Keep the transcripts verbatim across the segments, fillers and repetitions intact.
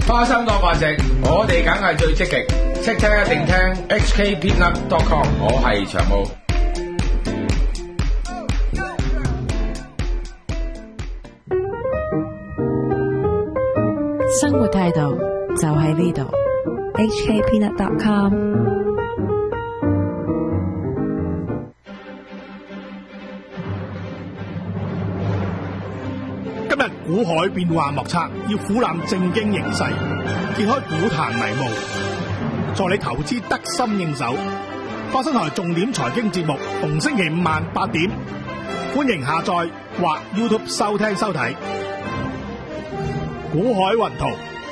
花生多價值，我哋梗係最積極，識聽一定聽 H K Peanut dot com， 我係長毛。 生活態度就喺呢度 ，H K Peanut dot com。 今日股海變幻莫測，要俯覽正經形勢，揭開股壇迷霧，助你投資得心應手。花生台重點財經節目，逢星期五晚八點，歡迎下載或 YouTube 收聽收睇。股海雲圖，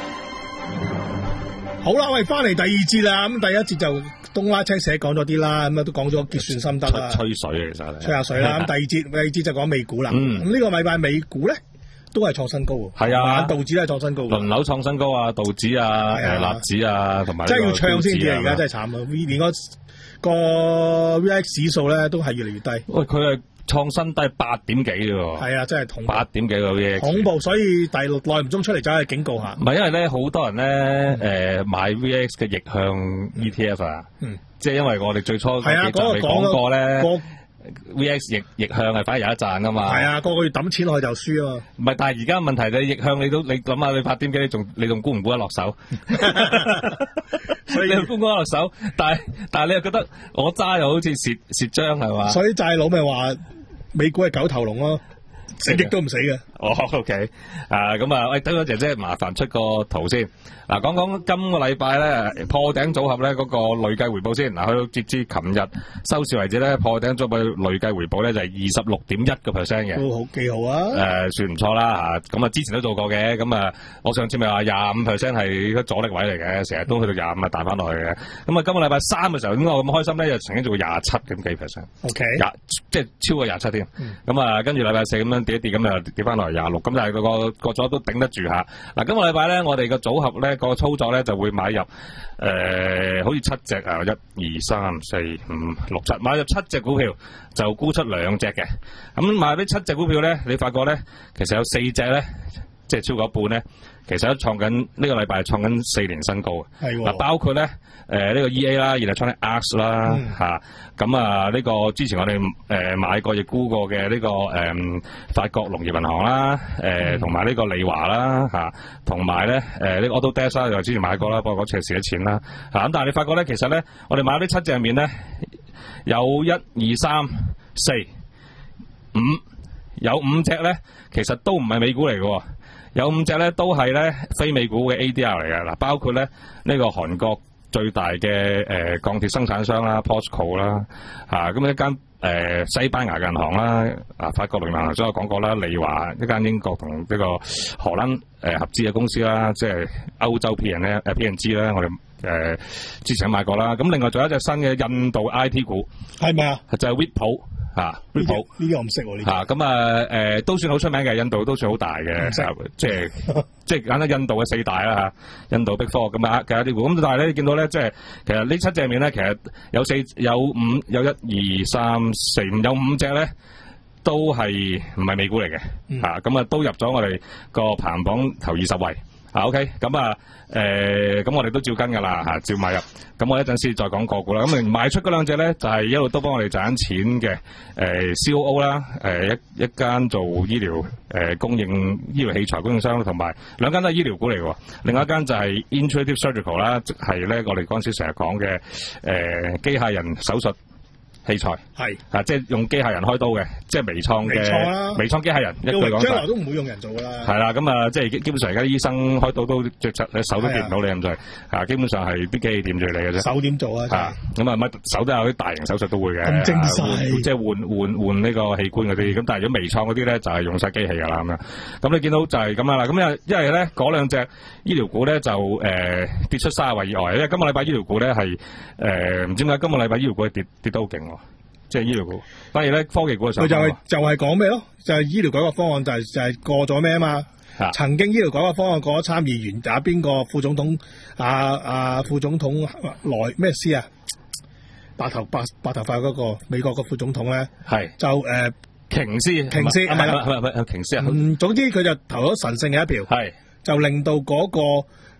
好啦，我哋翻嚟第二節啦。咁第一節就東拉青寫講咗啲啦，咁啊都講咗結算心得啦， 吹水啊，其實吹下水啦。咁第二節，第二節就講美股啦。咁呢、嗯、個禮拜美股咧都係創新高喎。係啊，道指都係創新高， 輪流創新高啊，道指啊，誒納指啊，同埋真係要唱先至啊！而家真係慘啊！連個個 V I X 指數咧都係越嚟越低。 喂，佢係創新低八點幾喎。係啊，真係恐怖。 八點幾個 V I X 恐怖，所以第六耐唔中出嚟就係警告下。 唔係因為咧，好多人咧誒、呃、買 V I X 嘅逆向 E T F 啊，嗯，即係因為我哋最初嗰幾集未講過咧。V X 逆逆向係反而有一賺噶嘛， 係啊，個個月抌錢落去就輸啊嘛。 唔係，但係而家問題你逆向你都你諗下，你八點幾你仲你仲估唔估得落手？所以你估唔估得落手？但係但係你又覺得我揸又好似蝕蝕張係嘛？ 所以債佬咪話美股係九頭龍咯，死極都唔死嘅。 哦 ，OK， 啊咁啊，喂，等我姐姐麻煩出個圖先。嗱，講講今個禮拜咧破頂組合咧嗰個累計回報先。嗱，去到截至琴日收市為止咧，破頂組合累計回報咧就係二十六點一個 percent 嘅， 都好幾好啊。誒、 呃，算唔錯啦嚇。咁啊，之前都做過嘅。咁啊，我上次咪話廿五 percent 係個阻力位嚟嘅，成日都去到廿五啊彈翻落去嘅。咁啊，今個禮拜三嘅時候，點解我咁開心咧？又曾經做過廿七點幾 percent。OK。廿即係超過廿七添。咁、嗯、啊，跟住禮拜四咁樣跌一跌，咁又跌翻落嚟廿六。咁但係個個組都頂得住嚇。嗱，今個禮拜咧，我哋個組合咧。個操作咧就會買入誒、呃，好似七隻啊，一二三四五六七，買入七隻股票就沽出兩隻嘅。咁買呢七隻股票咧，你發覺咧，其實有四隻咧，即係超過一半咧，其實都創緊呢個禮拜創緊四年新高嘅。係嗱，包括咧誒呢、呃這個 E A 啦，Electronic Arts 啦嚇，咁啊呢、這個之前我哋誒、呃、買過亦沽過嘅呢、這個誒、呃、法國農業銀行啦，誒同埋呢個利華啦嚇，同埋咧誒呢個 Autodesk 啦，又之前買過啦，不過嗰次係蝕咗錢啦嚇。咁但係你發覺咧，其實咧我哋買呢七隻入面咧，有一二三四五，有五隻咧，其實都唔係美股嚟嘅。有五隻咧都係咧非美股嘅 A D R 嚟嘅。嗱，包括咧呢、這個韓國最大嘅誒、呃、鋼鐵生產商啦 ，POSCO 啦，嚇咁一間誒、呃、西班牙嘅銀行啦，啊法國農業銀行，所以我講過啦，利華一間英國同呢個荷蘭誒、呃、合資嘅公司啦，即係歐洲 P N 咧誒 P N G 啦，我哋誒、呃、之前買過啦。咁另外仲有一隻新嘅印度 I T 股，係咪啊？就係 Wipro。嚇 Wipro 呢啲我唔識喎，呢嚇咁啊誒都算好出名嘅，印度都算好大嘅，即係即係簡單印度嘅四大啦嚇，印度 Big Four 咁啊嘅一啲股，咁但係咧你見到咧即係其實呢七隻面咧其實有四有五有一二三四五有五隻咧都係唔係美股嚟嘅嚇，咁、嗯、啊都入咗我哋個排行榜頭二十位。啊 OK， 咁啊誒，咁、呃、我哋都照跟㗎啦嚇，照買入。咁我一陣先再講個股啦。咁賣出嗰兩隻咧，就係、是、一路都幫我哋賺緊錢嘅誒、呃、C O O 啦，誒、呃、一一間做醫療誒、呃、供應醫療器材供應商，同埋兩間都係醫療股嚟喎。另外一間就係 Intuitive Surgical 啦，即係咧我哋嗰陣時成日講嘅誒機械人手術器材係啊，即係用機械人開刀嘅，即係微創嘅微創機械人。一句講晒，將來都唔會用人做噶啦。係啦，咁啊，即係基本上而家啲醫生開刀都隻隻你手都掂唔到你咁滯，啊，基本上係啲機器掂住你嘅啫。手點做啊？啊，咁啊乜手都有啲大型手術都會嘅，咁精細，即係換換換呢個器官嗰啲。咁但係如果微創嗰啲咧，就係用晒機器噶啦咁樣。咁你見到就係咁樣啦。咁啊，因為咧嗰兩隻醫療股咧就誒跌出卅位以外，因為今個禮拜醫療股咧係誒唔知點解今個禮拜醫療股跌跌得好勁喎。即係醫療股，反而咧科技股嘅上，佢就係、是、就係講咩咯？就係、是、醫療改革方案就係、是、就係、是、過咗咩啊嘛？曾經醫療改革方案過咗參議員打邊個副總統啊啊副總統來咩斯啊？白頭白白頭髮嗰個美國個副總統咧，係就誒瓊斯瓊斯啊，唔係唔係唔係瓊斯啊。嗯，總之佢就投咗神聖嘅一票，係就令到嗰、那個。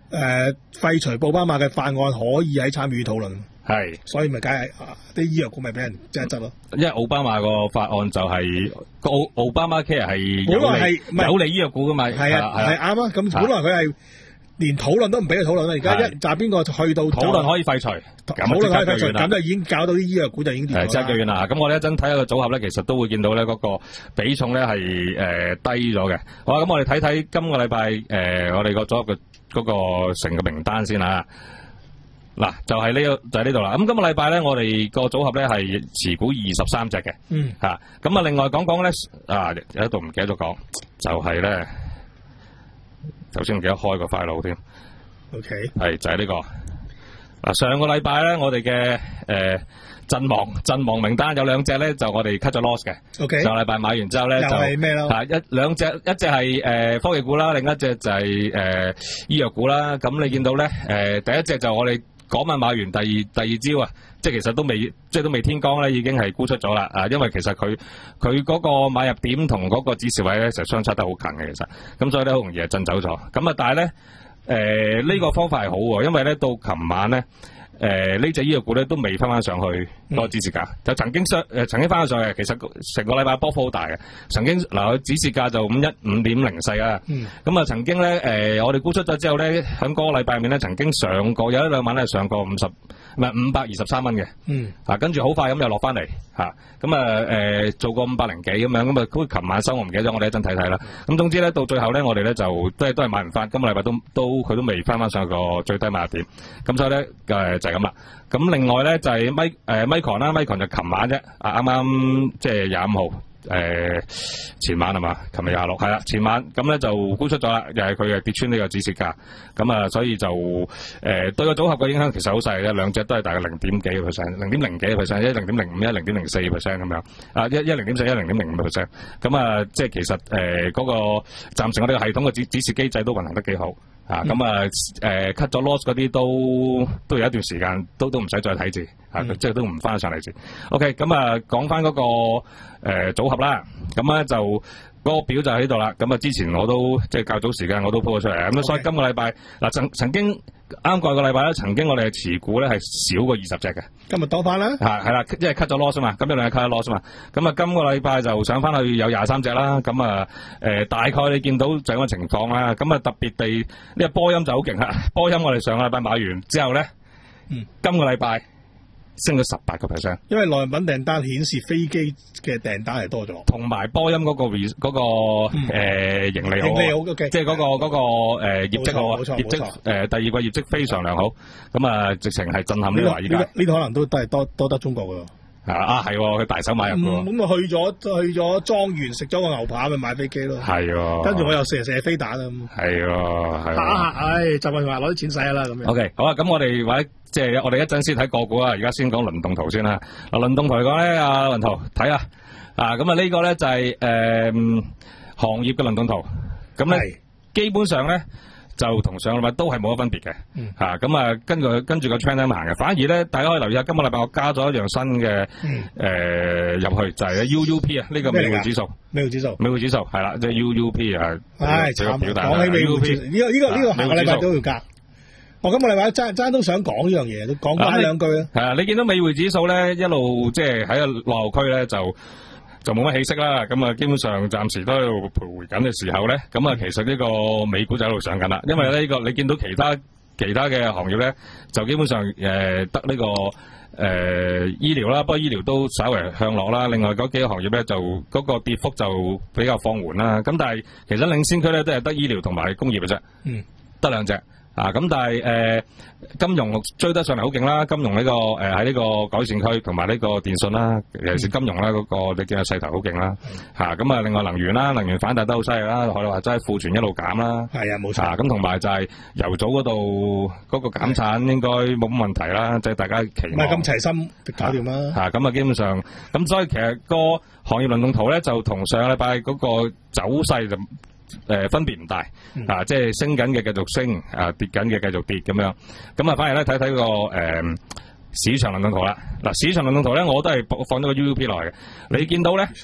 誒廢除奧巴馬嘅法案可以喺參與討論， 係， 所以咪梗係啲醫藥股咪俾人即係執咯。 因為奧巴馬個法案就係個奧奧巴馬 care 係本來有利係有利醫藥股噶嘛， 係啊係啱啊，咁本來佢係連討論都唔俾佢討論啦，而家一就係邊個去到討論可以廢除， 討論可以廢除，咁就已經搞到啲醫藥股就已經跌咗啦。 係，即係遠啦。咁我哋一陣睇下個組合咧，其實都會見到咧嗰個比重咧係誒低咗嘅。好啦，咁我哋睇睇今個禮拜誒我哋個組合嘅嗰個成個名單先嚇。嗱，就係呢個就係呢度啦。咁今個禮拜咧，我哋個組合咧係持股二十三隻嘅。 嗯。 嚇，咁啊，另外講講咧，啊有一度唔記得咗講，就係咧頭先唔記得開個 file 添。 O K。係就係呢個。嗱，上個禮拜咧，我哋嘅誒陣亡陣亡名單有兩隻咧，就我哋 cut 咗 loss 嘅。 O K。 上個禮拜買完之後咧，就係咩咯？ 啊一兩隻，一隻係誒科技股啦，另一隻就係誒醫藥股啦。咁你見到咧誒第一隻就我哋嗰晚買完，第二第二朝啊，即係其實都未即係都未天光咧，已經係沽出咗啦。啊，因為其實佢佢嗰個買入點同嗰個指示位咧，就相差得好近嘅，其實咁所以咧好容易係震走咗。咁啊，但係咧。誒、呃、呢、這個方法係好喎，因為咧到琴晚咧，誒呢隻醫藥股咧都未翻翻上去嗰個指示價，嗯、就曾經上誒、呃、曾經翻翻上去，其實成個禮拜波幅好大嘅，曾經嗱佢、呃、指示價就五一五點零四啊，咁、嗯、啊曾經咧誒、呃、我哋沽出咗之後咧，喺嗰個禮拜入面咧曾經上過有一兩晚咧上過五十唔係五百二十三蚊嘅，嗯，啊跟住好快咁又落翻嚟嚇，咁啊誒做過五百零幾咁樣，咁啊好似琴晚收我唔記得咗，我哋一陣睇睇啦。咁總之咧到最後咧，我哋咧就都係都係買唔翻，今個禮拜都都佢都未翻翻上個最低買入點，咁所以咧誒就係咁啦。咁另外咧就係 Mic 誒 Micron 啦 ，Micron 就琴晚啫，啊啱啱即係廿五號。誒、呃，前晚係嘛？琴日廿六係啦，前晚咁咧就沽出咗啦，又係佢嘅跌穿呢個指示價，咁啊，所以就誒、呃、對個組合嘅影響其實好細嘅，兩隻都係大概零點幾個 percent， 零點零幾個 percent， 一零點零五，一零點零四 percent 咁樣，啊一一零點四，一零點零五 percent， 咁啊，即係其實誒嗰、呃那個暫時我哋個系統嘅指指示機制都運行得幾好。啊，咁啊，誒 cut 咗 loss 嗰啲都都有一段時間，都都唔使再睇住，啊，嗯、即係都唔翻上嚟住。OK，咁啊，講翻嗰個誒、呃、組合啦，咁咧就嗰、那個表就喺度啦。咁啊，之前我都即係較早時間我都 po 咗出嚟，咁、okay. 所以今個禮拜嗱曾曾經啱過個禮拜咧，曾經我哋嘅持股咧係少過二十隻嘅。今日多翻啦，係係啦，因為 cut 咗 loss 嘛，咁一兩日 cut 咗 loss 嘛，咁啊今個禮拜就上翻去有廿三隻啦，咁啊誒大概你見到就咁嘅情況啦，咁啊特別地呢個波音就好勁啦，波音我哋上個禮拜買完之後咧，嗯，今個禮拜升咗十八個 percent， 因為內品訂單顯示飛機嘅訂單係多咗，同埋波音嗰、嗰個嗰、嗰個、嗯呃、盈利好，盈利好嘅，即係嗰個嗰、嗰個誒、呃、業績好啊，業績誒、呃、第二季業績非常良好，咁啊直情係震撼呢個華爾街，呢、呢個可能都都係多多得中國㗎。啊係，佢大手買入嘅。咁啊去咗去咗莊園食咗個牛扒咪買飛機咯。係，跟住我又射射飛彈啊。係，係。打唉，就係話攞啲錢使啦咁樣。O K，好啊，咁我哋或者即係我哋一陣先睇個股啊，而家先講輪動圖先啦。嗱，輪動圖嚟講咧，阿雲圖睇下啊，咁啊呢個咧就係誒行業嘅輪動圖，咁咧基本上咧。就同上個禮拜都係冇乜分別嘅，嚇咁啊跟住跟住個 trend 咁行嘅，反而咧大家可以留意下，今個禮拜我加咗一樣新嘅誒入去，就係 U U P 啊，呢個美匯指數，美匯指數，美匯指數係啦，即係 U U P 啊，唉，慘，講起美匯指數，呢個呢個呢個下個禮拜都要加，我今個禮拜爭爭都想講呢樣嘢，都講翻兩句啊。係啊，你見到美匯指數咧一路即係喺個落後區咧就。就冇乜起色啦，咁啊基本上暫時都喺度徘徊緊嘅時候咧，咁啊其實呢個美股就喺度上緊啦，因為呢、呢個你見到其他其他嘅行業咧，就基本上誒得呢個誒、呃、醫療啦，不過醫療都稍微向落啦，另外嗰幾個行業咧就嗰、嗰個跌幅就比較放緩啦，咁但係其實領先區咧都係得醫療同埋工業嘅啫，嗯，得兩隻。啊，咁但係誒、呃、金融追得上嚟好勁啦，金融呢、這個誒喺呢個改善區同埋呢個電信啦，尤其是金融啦嗰、那個你見個勢頭好勁啦，嚇咁啊！另外能源啦，能源反彈得好犀利啦，可以話齋庫存一路減啦，係啊冇錯，咁同埋就係油組嗰度嗰個減產應該冇乜問題啦，即係大家期望唔係咁齊心搞掂啦，嚇咁啊基本上咁所以其實個行業輪動圖咧就同上個禮拜嗰個走勢就。誒、呃，分別唔大、嗯、啊，即係升緊嘅繼續升，啊跌緊嘅繼續跌咁樣，咁啊反而咧睇睇個誒、呃、市場輪動圖啦。嗱，市場輪動圖咧，我都係放咗個 U U P 落嚟嘅。你見到咧，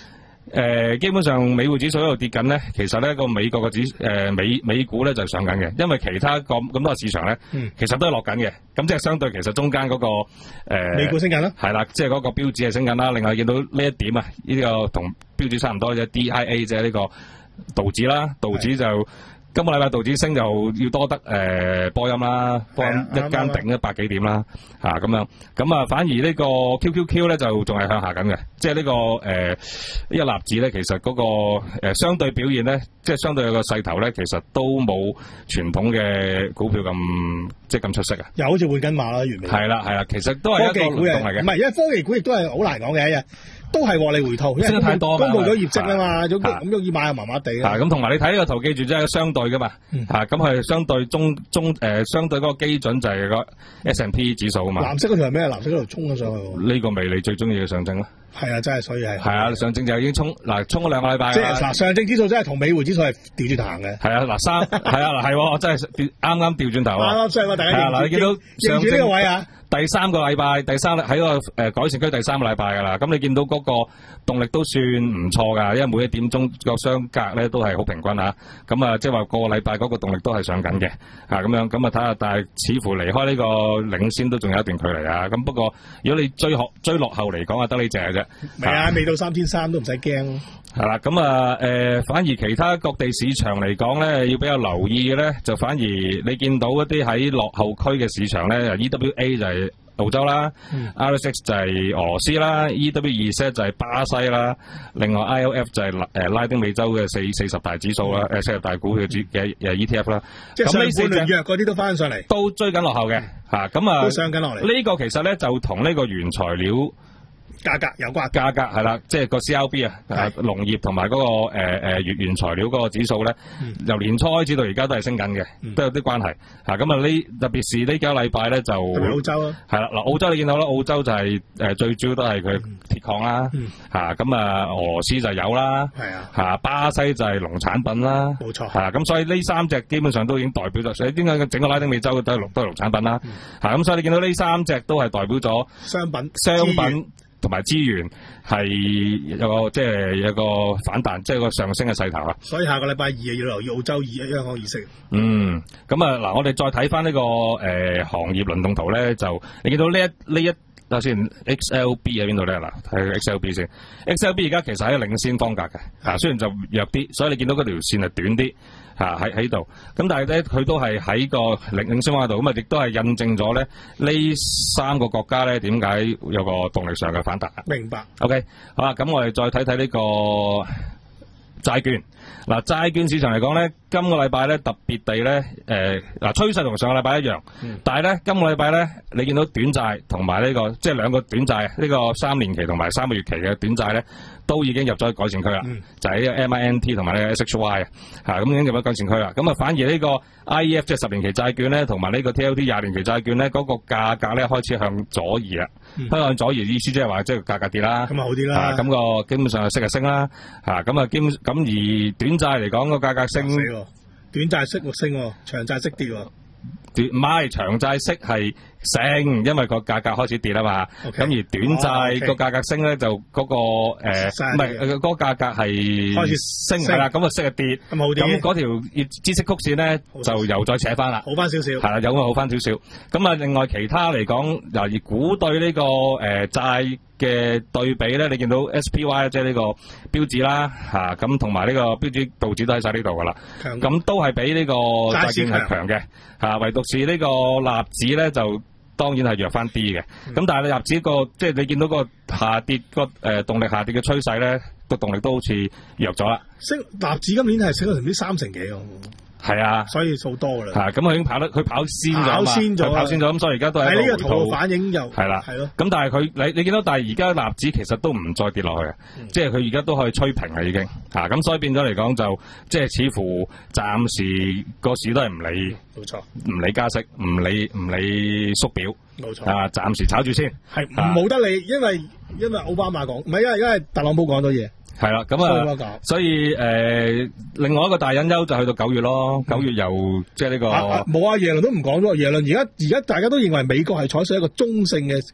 誒、呃，基本上美匯指數喺度跌緊咧，其實咧個美國嘅指誒、呃、美美股咧就上緊嘅，因為其他咁咁多市場咧， 嗯、 其實都係落緊嘅，咁即係相對其實中間嗰、那個誒、呃、 美股升緊啦， 係啦，即係嗰個標指係升緊啦。另外見到呢一點啊，呢、這個同標指差唔多嘅 D I A 即係呢個道指啦，道指就。今個禮拜道指升就要多得誒、呃、波音啦，波音一間頂一百幾點啦，嚇咁樣，咁啊反而呢個 Q Q Q 咧就仲係向下緊嘅，即係呢、這個誒、呃、一納指咧，其實嗰、那個、呃、相對表現咧，即係相對有個勢頭咧，其實都冇傳統嘅股票咁即係咁出色啊， 又好似換緊馬啦，完美係啦係啦，其實都係一個輪動嚟嘅， 唔係因為科技股亦都係好難講嘅。都係獲利回吐，因為太多公佈咗業績啊嘛，咁咁容易買又麻麻地啊。 咁同埋你睇呢個圖，記住即係相對噶嘛，嚇咁係相對中中誒、呃、相對嗰個基準就係個 S and P 指數啊嘛。 藍色嗰條係咩？藍色嗰條衝咗上去喎。 呢個咪你最中意嘅上證咯。 係啊，真係所以係。係啊，上證就已經衝嗱衝咗兩個禮拜。 即係嗱，上證指數真係同美匯指數係調轉行嘅。係啊，嗱三係啊嗱係，我真係啱啱調轉頭啊。 啱啱上個大家認嗱，你見到認住呢個位啊。 第三個禮拜，第三喺個誒改善區第三個禮拜㗎啦。咁你見到嗰個動力都算唔錯㗎，因為每一點鐘個相隔咧都係好平均嚇。咁啊，即係話個禮拜嗰個動力都係上緊嘅嚇咁樣。咁啊睇下，但係似乎離開呢個領先都仲有一段距離啊。咁不過如果你追學追落後嚟講啊，得呢隻嘅啫。 係啊，未到三千三都唔使驚。 係啦，咁啊誒，反而其他各地市場嚟講咧，要比較留意嘅咧，就反而你見到一啲喺落後區嘅市場咧 ，E W A 就係澳洲啦、嗯、，R S X 就係俄羅斯啦 ，E W 二 set 就係巴西啦，另外 I L F 就係誒拉丁美洲嘅四四十大指數啦，誒四十大股嘅嘅誒 E T F 啦。 即係上半年弱嗰啲都翻上嚟， 都追緊落後嘅嚇，咁啊都上緊落嚟。 呢個其實咧就同呢個原材料價格有關， 價格係啦，即係個 C R B 啊，農業同埋嗰個誒誒原原材料嗰個指數咧，嗯、由年初開始到而家都係升緊嘅，嗯、都有啲關係嚇。咁啊呢特別是呢幾個禮拜咧就澳洲啊， 係啦嗱，澳洲你見到啦，澳洲就係、是、誒、呃、最主要都係佢鐵礦啦嚇，咁、嗯、啊俄羅斯就有啦，係啊嚇，巴西就係農產品啦，冇錯嚇，咁所以呢三隻基本上都已經代表咗，所以點解整個拉丁美洲都係農都係農產品啦嚇，咁、嗯、所以你見到呢三隻都係代表咗商品商品。同埋資源係有個即係有個反彈，即係個上升嘅勢頭啊！ 所以下個禮拜二要留意澳洲議央行議息。 嗯，咁啊嗱，我哋再睇翻呢個誒、呃、行業輪動圖咧，就你見到呢一呢一睇下先 ，X L B 喺邊度咧？嗱，睇 X L B 先 ，X L B 而家其實喺領先方格嘅，啊雖然就弱啲，所以你見到嗰條線係短啲。嚇喺喺度，咁但係咧佢都係喺個領領先方度，咁啊亦都係印證咗咧呢三個國家咧點解有個動力上嘅反彈。 明白。OK， 好啦，咁我哋再睇睇呢個債券。嗱，債券市場嚟講咧，今個禮拜咧特別地咧，誒嗱趨勢同上個禮拜一樣，嗯、但係咧今個禮拜咧，你見到短債同埋呢個即係兩個短債，呢、呢個三年期同埋三個月期嘅短債咧，都已經入咗改善區啦，嗯、就係呢個 M I N T 同埋呢個 S H Y 啊，咁已經入咗改善區啦。咁啊，反而呢個 I E F 即係十年期債券咧，同埋呢個 T L T 廿年期債券咧，嗰、嗰個價格咧開始向左移啦。嗯、向左移意思即係話即係價格跌啦， 咁啊好啲啦。咁、 嗰個基本上係息就升啦，嚇咁啊基本咁而短債嚟講個價格升， 短債息會升，長債息跌喎。 短唔係長債息係升，因為個價格開始跌啊嘛。咁 Okay. 而短債個價格升咧，就嗰、嗰個誒唔係嗰個價格係開始升係啦，咁個息係跌，咁好啲。咁嗰條孳息曲線咧就又再扯翻啦， 好翻少少。 係啦，有個好翻少少。咁啊，另外其他嚟講，由而股對呢、呢個誒、呃、債嘅對比咧，你見到 S P Y 即係呢個標指啦，嚇咁同埋呢個標指道指都喺晒呢度噶啦，咁都係比呢個債券係強嘅嚇，唯獨是呢個納指咧就當然係弱翻啲嘅。咁、嗯、但係你納指個即係你見到個下跌個誒、呃、動力下跌嘅趨勢咧，個動力都好似弱咗啦。升納指今年係升咗成啲三成幾喎。 係啊， 所以數多㗎啦。 係咁，佢已經跑得，佢跑先咗跑先咗， 跑先咗，咁所以而家都係喺呢個圖反映又係啦， 係咯。 咁但係佢你你見到，但係而家納指其實都唔再跌落去嘅，嗯、即係佢而家都可以吹平啦已經。嚇咁所以變咗嚟講就即係似乎暫時個市都係唔理，冇錯，唔理加息，唔理唔理縮表，冇錯。啊，暫時炒住先， 係冇得理，因為因為奧巴馬講，唔係因為因為特朗普講咗嘢。 係啦，咁啊，所以誒、呃，另外一個大隱憂就去到九月咯，九、嗯、月又即係呢個冇啊，啊，耶倫都唔講咗，耶倫而家而家大家都認為美國係採取一個中性嘅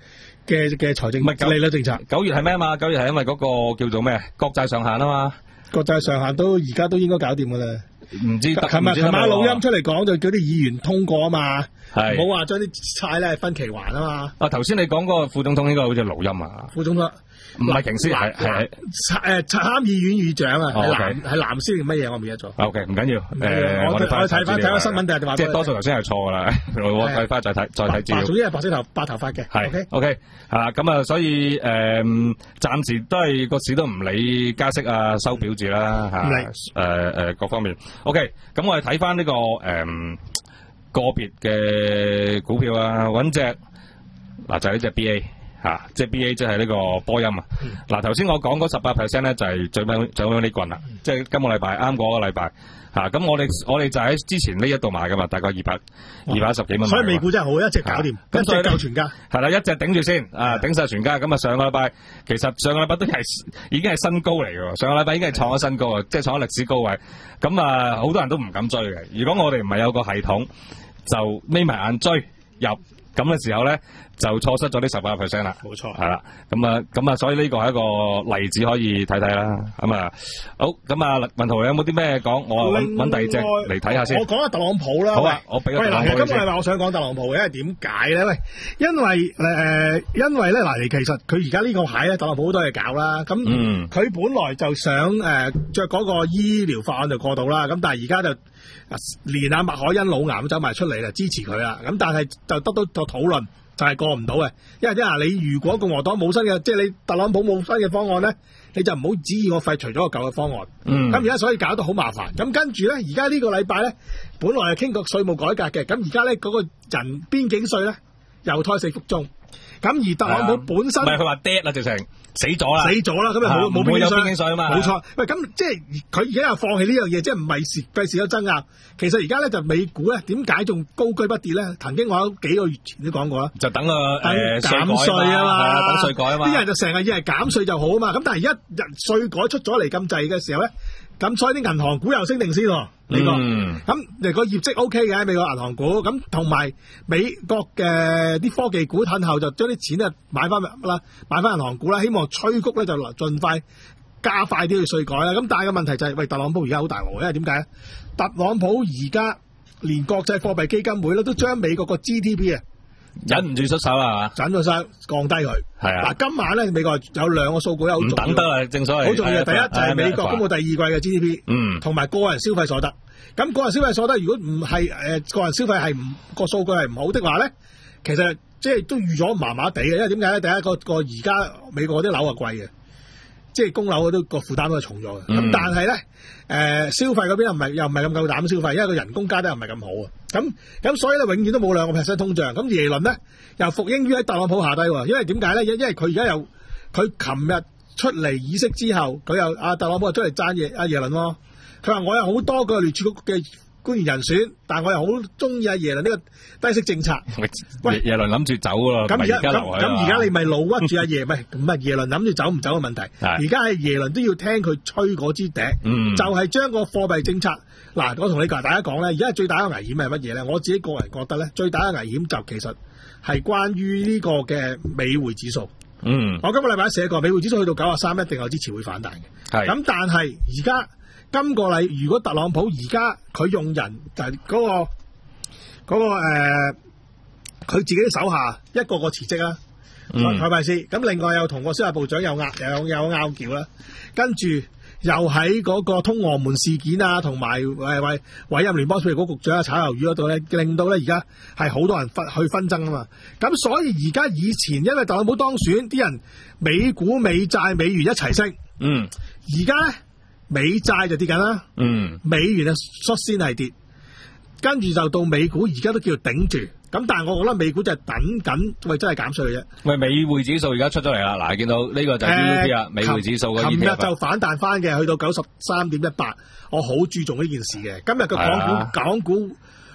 嘅嘅財政唔係九利率政策。 九月係咩啊嘛？九月係因為嗰個叫做咩國債上限啊嘛。 國際上限都而家都應該搞掂㗎啦。 唔知得琴日琴晚錄音出嚟講就叫啲議員通過啊嘛， 係唔好話將啲債咧分期還啊嘛。 啊頭先你講嗰個副總統應該好似錄音啊， 副總統唔係瓊斯係係誒參議院議長啊， 哦係 OK 藍係藍絲定乜嘢我唔記得咗。 OK 唔緊要，誒我我睇翻睇翻新聞定係話即係多數頭先係錯㗎啦，我睇翻再睇再睇資料。 總之係白色頭白頭髮嘅。 係 OK OK 係啦，咁啊，所以誒、嗯，暫時都係個市都唔理加息啊、收表字啦嚇， 唔理誒誒各方面。OK，咁我哋睇翻呢個誒、嗯、個別嘅股票啊，揾隻嗱就係呢隻 B A 嚇，即係 B A 即係呢個波音啊。嗱頭先我講嗰十八 percent 咧就係最尾最尾呢棍啦，即係今個禮拜啱嗰個禮拜。嚇！咁我哋我哋就喺之前呢一度買噶嘛，大概二百二百一十幾蚊。 所以美股真係好，一隻搞掂，一隻救全家。 係啦，一隻頂住先，啊頂晒全家。咁啊，上個禮拜其實上個禮拜都係已經係新高嚟嘅喎，上個禮拜已經係創咗新高啊，即係創咗歷史高位。咁啊，好多人都唔敢追嘅。如果我哋唔係有個系統，就眯埋眼追入咁嘅時候咧，就錯失咗呢十八 percent 啦。 冇錯， 係啦，咁啊，咁啊，所以呢個係一個例子可以睇睇啦。咁啊，好，咁啊，文圖有冇啲咩講？我揾揾第二隻嚟睇下先。 我講下特朗普啦。 好啊，我俾個特朗普喂，嗱，今日話我想講特朗普嘅，因為點解咧？喂，因為誒、呃，因為咧嗱，其實佢而家呢個蟹咧，特朗普好多嘢搞啦。咁佢、嗯、本來就想誒着嗰個醫療法案就過到啦。咁但係而家就連阿麥凱恩老癌都走埋出嚟啦，支持佢啦。咁但係就得到個討論。就係過唔到嘅，因為即係你如果共和黨冇新嘅，即係你特朗普冇新嘅方案咧，你就唔好指意我廢除咗個舊嘅方案。嗯。咁而家所以搞到好麻煩。咁跟住咧，而家呢個禮拜咧，本來係傾過稅務改革嘅，咁而家咧嗰個人邊境稅咧又胎死腹中。咁而特朗普本身唔係佢話 dead 啦，直情死咗啦， 死咗啦，咁又冇冇邊境稅啊嘛， 冇錯。喂，咁即係佢而家又放棄呢樣嘢，即係唔係時費事有爭拗。其實而家咧就美股咧點解仲高居不跌咧？曾經我幾個月前都講過啦， 就等個誒減稅啊嘛， 等稅改啊嘛。 啲人就成日以為減稅就好啊嘛，咁但係而家稅改出咗嚟咁滯嘅時候咧，咁所以啲銀行股又升定先喎。美國咁誒個業績 O K 嘅美國銀行股，咁同埋美國嘅啲科技股褪後就將啲錢咧買翻啦，買翻銀行股啦，希望催谷咧就盡快加快啲去稅改啦。咁但係個問題就係、是，喂，特朗普而家好大鑊，因為點解咧？特朗普而家連國際貨幣基金會咧都將美國個 G D P 啊忍唔住出手啊， 忍咗晒降低佢。 係啊， 嗱今晚咧美國有兩個數據好重要， 唔等得啊，正所謂好重要。第一就係美國公布第二季嘅 G D P， 嗯，同埋個人消費所得。咁個人消費所得如果唔係誒個人消費係唔個數據係唔好的話咧，其實即係都預咗麻麻地嘅，因為點解咧？第一個個而家美國啲樓係貴嘅，即係供樓都個負擔都係重咗嘅。咁、嗯、但係咧誒消費嗰邊又唔係又唔係咁夠膽消費，因為個人工加得又唔係咁好啊。咁咁所以咧永遠都冇兩個 percent 通脹。咁耶倫咧又服膺於喺特朗普下低喎，因為點解咧？因因為佢而家又佢琴日出嚟議息之後，佢又阿特朗普又出嚟讚耶阿耶倫喎。佢話我有好多個聯儲局嘅官員人選，但我又好中意阿耶倫呢個低息政策。 喂，耶倫諗住走喎， 咁而家咁咁而家你咪老屈住阿耶，唔係唔係耶倫諗住走唔走嘅問題。而家係耶倫都要聽佢吹嗰支笛，嗯、就係將個貨幣政策嗱，我同你大家講咧，而家最大嘅危險係乜嘢咧？我自己個人覺得咧，最大嘅危險就其實係關於呢個嘅美匯指數。嗯，我今個禮拜寫過，美匯指數去到九十三，一定有支持會反彈嘅。係咁，但係而家。今個禮，如果特朗普而家佢用人就係嗰個嗰個誒，佢自己手下一個個辭職啦，係咪先？咁另外又同個司法部長有拗有有拗撬啦，跟住又喺嗰個通俄門事件啊，同埋誒委委任聯邦儲備局局長啊炒魷魚嗰度咧，令到咧而家係好多人分去紛爭啊嘛。咁所以而家以前因為特朗普當選，啲人美股、美債、美元一齊升，嗯，而家咧。美債就跌緊啦，嗯，美元啊率先係跌，跟住就到美股而家都叫頂住，咁但係我覺得美股就係等緊，喂真係減稅嘅啫。喂，美匯指數而家出咗嚟啦，嗱，見到呢個就係 G D P 啊，美匯指數嘅。琴日就反彈翻嘅，去到九十三點一八，我好注重呢件事嘅。今日個港股、啊、港股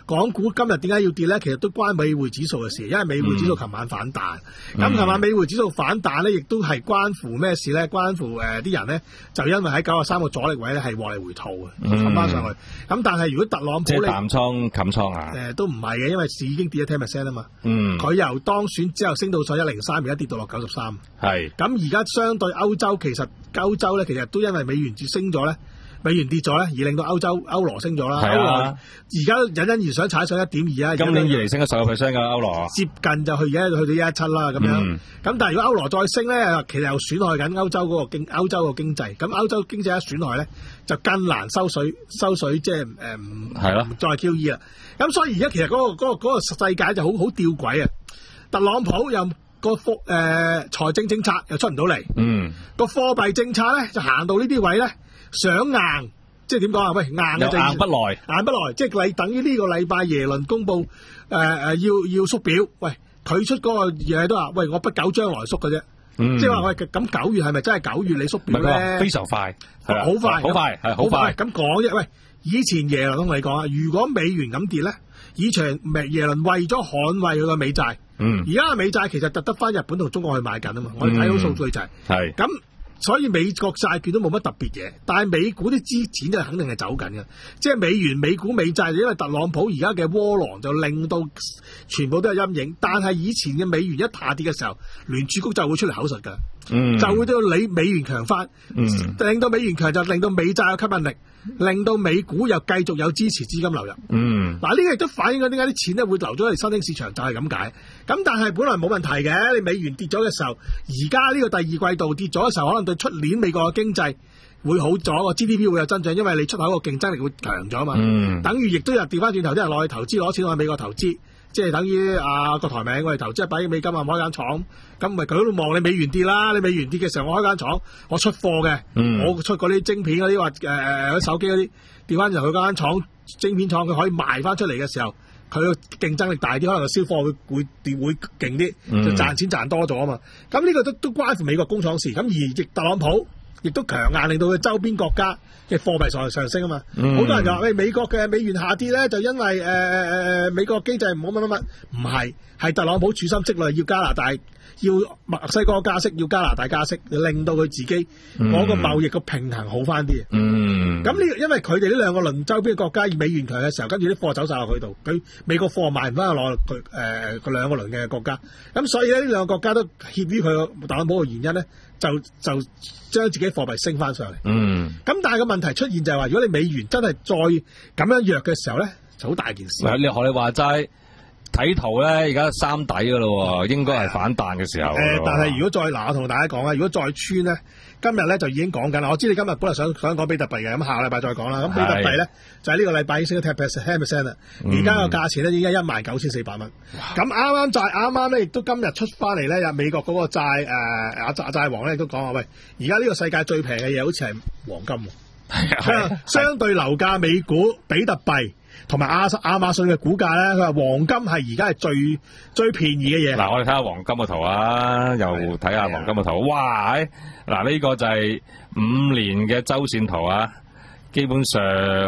港股今日點解要跌咧？其實都關美匯指數嘅事，因為美匯指數琴晚反彈。咁琴、嗯、晚美匯指數反彈咧，亦都係關乎咩事咧？關乎誒啲、呃、人咧，就因為喺九十三個阻力位咧係獲利回吐嘅，冚翻上去。咁但係如果特朗普即係淡倉冚倉啊？誒、 呃、都唔係嘅，因為市已經跌咗 ten percent 啊嘛。 嗯，佢由當選之後升到上一零三，而家跌到落九十三。 係。 咁而家相對歐洲，其實歐洲咧其實都因為美元跌升咗咧。美元跌咗咧，而令到歐洲歐羅升咗啦。歐羅而家隱隱然想踩上一點二啊！ 今年以嚟升咗十個 percent 嘅歐羅， 接近就去而家去到一一七啦咁樣。咁、嗯、但係如果歐羅再升咧，其實又損害緊歐洲嗰個經歐洲個經濟。咁歐洲經濟一損害咧，就更難收水收水，即係誒唔係咯，再 Q E 啦。咁所以而家其實嗰、嗰個嗰、嗰個嗰個世界就好好吊詭啊！特朗普又個貨誒財政政策又出唔到嚟，嗯，個貨幣政策咧就行到呢啲位咧。想硬，即係點講啊？喂，硬嘅就硬不來， 硬不來，即係你等於呢個禮拜耶倫公佈誒誒要要縮表，喂，佢出嗰個嘢都話，喂，我不久將來縮嘅啫，嗯、即係話喂，咁九月係咪真係九月你縮表咧？ 非常快，係啊， 好快， 好快，係好快。 咁講啫，喂，以前耶倫同你講啊，如果美元咁跌咧，以前耶倫為咗捍衛佢個美債，嗯，而家嘅美債其實特得翻日本同中國去買緊啊嘛，我哋睇到數據就係係咁。所以美國債券都冇乜特別嘢，但係美股啲資錢就肯定係走緊嘅，即係美元、美股、美債，因為特朗普而家嘅窩囊就令到全部都係陰影。但係以前嘅美元一下跌嘅時候，聯儲局就會出嚟口述㗎，嗯、就會到你美元強翻，嗯、令到美元強就令到美債有吸引力，令到美股又繼續有支持資金流入。嗯，嗱呢個亦都反映咗點解啲錢咧會流咗嚟新興市場，就係咁解。咁但係本來冇問題嘅，你美元跌咗嘅時候，而家呢個第二季度跌咗嘅時候，可能對出年美國嘅經濟會好咗，個 G D P 會有增長，因為你出口個競爭力會強咗嘛。嗯，等於亦都有調翻轉頭，啲人落去投資攞錢落去美國投資，即係等於啊個台名我哋投資一百億美金啊，開間廠，咁咪佢喺度望你美元跌啦，你美元跌嘅時候我開間廠，我出貨嘅，嗯、我出嗰啲晶片嗰啲或誒誒手機嗰啲，調翻入去間廠晶片廠，佢可以賣翻出嚟嘅時候。佢個競爭力大啲，可能個銷貨會會會勁啲，就賺錢賺多咗啊嘛。咁呢、嗯、個都都關乎美國工廠事。咁而亦特朗普亦都強硬，令到佢周邊國家嘅貨幣上上升啊嘛。好、嗯、多人就話：喂，美國嘅美元下跌咧，就因為誒誒誒美國經濟唔好乜乜乜，唔係，係特朗普處心積慮要加拿大。要墨西哥加息，要加拿大加息，令到佢自己嗰個貿易個平衡好翻啲。嗯，咁呢，因為佢哋呢兩個鄰周邊嘅國家以美元強嘅時候，跟住啲貨走晒落佢度，佢美國貨賣唔翻落佢誒佢兩個鄰嘅國家。咁所以咧，呢兩個國家都協於佢特朗普嘅原因咧，就就將自己貨幣升翻上嚟。嗯，咁但係個問題出現就係話，如果你美元真係再咁樣弱嘅時候咧，就好大件事。 你學你話齋。睇圖咧，而家三底噶咯，應該係反彈嘅時候。誒、呃， 但係如果再嗱，我同大家講啊，如果再穿咧，今日咧就已經講緊啦。我知你今日本來想想講比特幣嘅，咁下個禮拜再講啦。咁比特幣咧就係、是、呢個禮拜已經升咗 ten percent 啦，而家個價錢咧已經一萬九千四百蚊。咁啱啱債啱啱咧，亦都今日出翻嚟咧，有美國嗰個債誒阿債債王咧都講話，喂，而家呢個世界最平嘅嘢好似係黃金喎。相對樓價，美股、比特幣。同埋亞亞馬遜嘅股價咧，佢話黃金係而家係最最便宜嘅嘢。 嗱，我哋睇下黃金嘅圖啊，又睇下黃金嘅圖。哇！嗱，呢個就係五年嘅周線圖啊，基本上，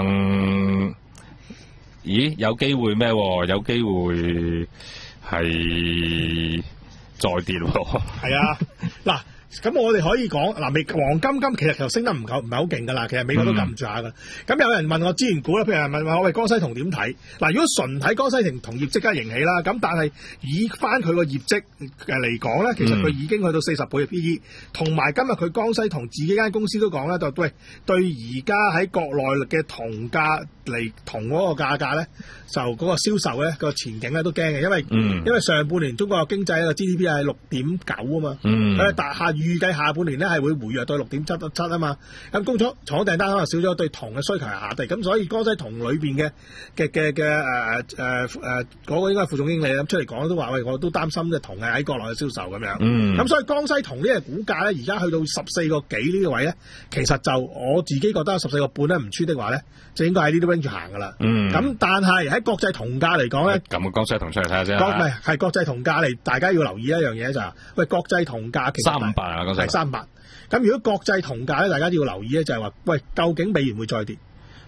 咦？有機會咩？有機會係再跌喎。係啊，嗱。咁我哋可以講嗱，美黃金金其實就升得唔夠唔係好勁噶啦，其實美國都撳住下噶。咁、嗯、有人問我資源股啦，譬如人問我喂江西銅點睇？嗱，如果純睇江西銅銅業即刻迎起啦，咁但係以翻佢個業績嚟講咧，其實佢已經去到四十倍嘅 P E，同埋今日佢江西銅自己間公司都講咧，就喂對而家喺國內嘅銅價嚟銅嗰個價格咧，就嗰個銷售咧個前景咧都驚嘅，因為、嗯、因為上半年中國嘅經濟個 G D P 係六點九啊嘛，佢係大下。預計下半年咧係會回弱到六點七七啊嘛，咁工廠廠訂單可能少咗，對銅嘅需求係下跌，咁所以江西銅裏邊嘅嘅嘅嘅誒誒誒嗰個應該係副總經理咁出嚟講都話喂，我都擔心嘅銅係喺國內嘅銷售咁樣，咁、嗯、所以江西銅呢個股價咧而家去到十四個幾呢個位咧，其實就我自己覺得十四個半咧唔穿的話咧，就應該喺呢啲 range 行噶啦。咁、嗯、但係喺國際銅價嚟講咧， 咁江西銅出嚟睇下先。 唔係係國際銅價嚟，大家要留意一樣嘢就係、是，喂國際銅價其實三五八啊， 係三百。咁如果國際銅價咧，大家要留意咧，就係話，喂，究竟美元會再跌？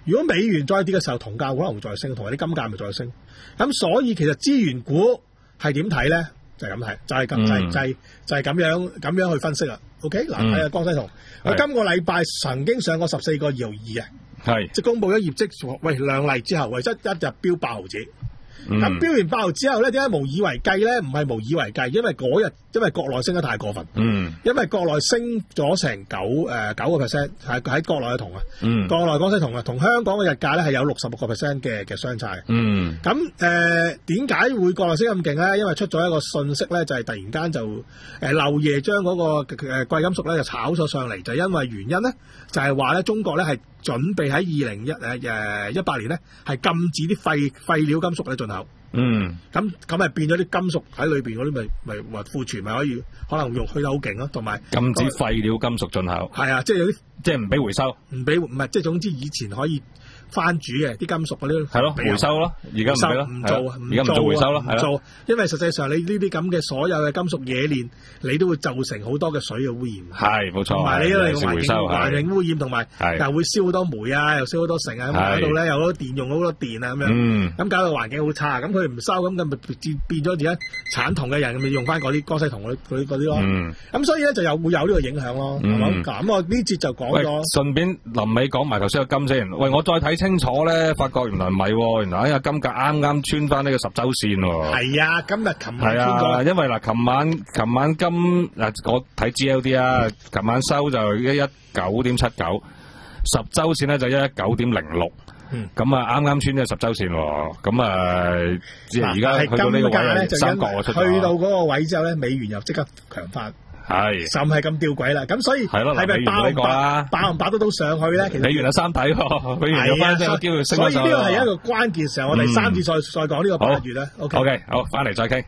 如果美元再跌嘅時候，銅價可能會再升，同埋啲金價咪再升。咁所以其實資源股係點睇咧？就係咁睇，就係、是、咁、嗯，就係、是、就係、是、就係、是、咁樣咁樣去分析啦。OK， 嗱睇下江西銅，佢今個禮拜曾經上過十四個二毫二啊，係即係公佈咗業績，喂兩例之後，為咗一日飆八毫子。咁、嗯、飆完八號之後咧，點解無以為繼咧？唔係無以為繼，因為嗰日因為國內升得太過分，嗯，因為國內升咗成九誒九個 percent，係喺國內嘅銅啊，嗯，國內江西銅啊，同香港嘅日價咧係有六十六個 percent 嘅嘅相差嘅，嗯，咁誒點解會國內升咁勁咧？因為出咗一個訊息咧，就係、是、突然間就誒漏夜將嗰個誒貴金屬咧就炒咗上嚟，就因為原因咧就係話咧中國咧係準備喺二零一誒誒一八年咧係禁止啲廢廢料金屬咧進口。嗯，咁咁咪變咗啲金屬喺裏邊嗰啲咪咪話庫存咪可以可能用去得好勁咯，同埋禁止廢料金屬進口。 係啊，即係有啲即係唔俾回收， 唔俾唔係即係總之以前可以翻煮嘅啲金屬嗰啲係咯回收咯，而家唔俾咯， 唔做而家唔做回收咯， 唔做，因為實際上你呢啲咁嘅所有嘅金屬冶煉，你都會造成好多嘅水嘅污染。係冇錯，同埋你因為環境環境污染，同埋又會燒好多煤啊，又燒好多成啊，咁搞到咧有好多電用好多電啊咁樣，咁搞到環境好差。咁佢唔收咁，咁咪變咗而家產銅嘅人咪用翻嗰啲江西銅嗰啲嗰啲咯。咁所以咧就又會有呢個影響咯，係嘛？咁我呢節就講咗。 順便臨尾講埋頭先個金先。喂，我再睇清楚咧，發覺原來唔係喎，原來哎呀金價啱啱穿翻呢個十週線喎。係啊，今日琴晚穿咗。因為嗱，琴晚琴晚金嗱我睇 G L D 啊，琴晚收就一一九點七九，十週線咧就一一九點零六。咁啊啱啱穿咗十週線喎，咁啊即係而家去到呢個位咧，三角出去到嗰個位之後咧，美元又即刻強翻。係就係咁吊詭啦，咁所以係咯，係咪爆唔爆？爆唔爆得到上去咧？其實美元有三底喎，美元有翻有機會升翻上。所以呢個係一個關鍵時候，我哋三次再再講呢個八月咧。OK， OK， 好，翻嚟再傾。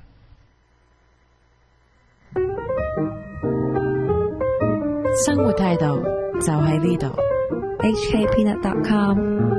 生活態度就喺呢度。H K Peanut dot com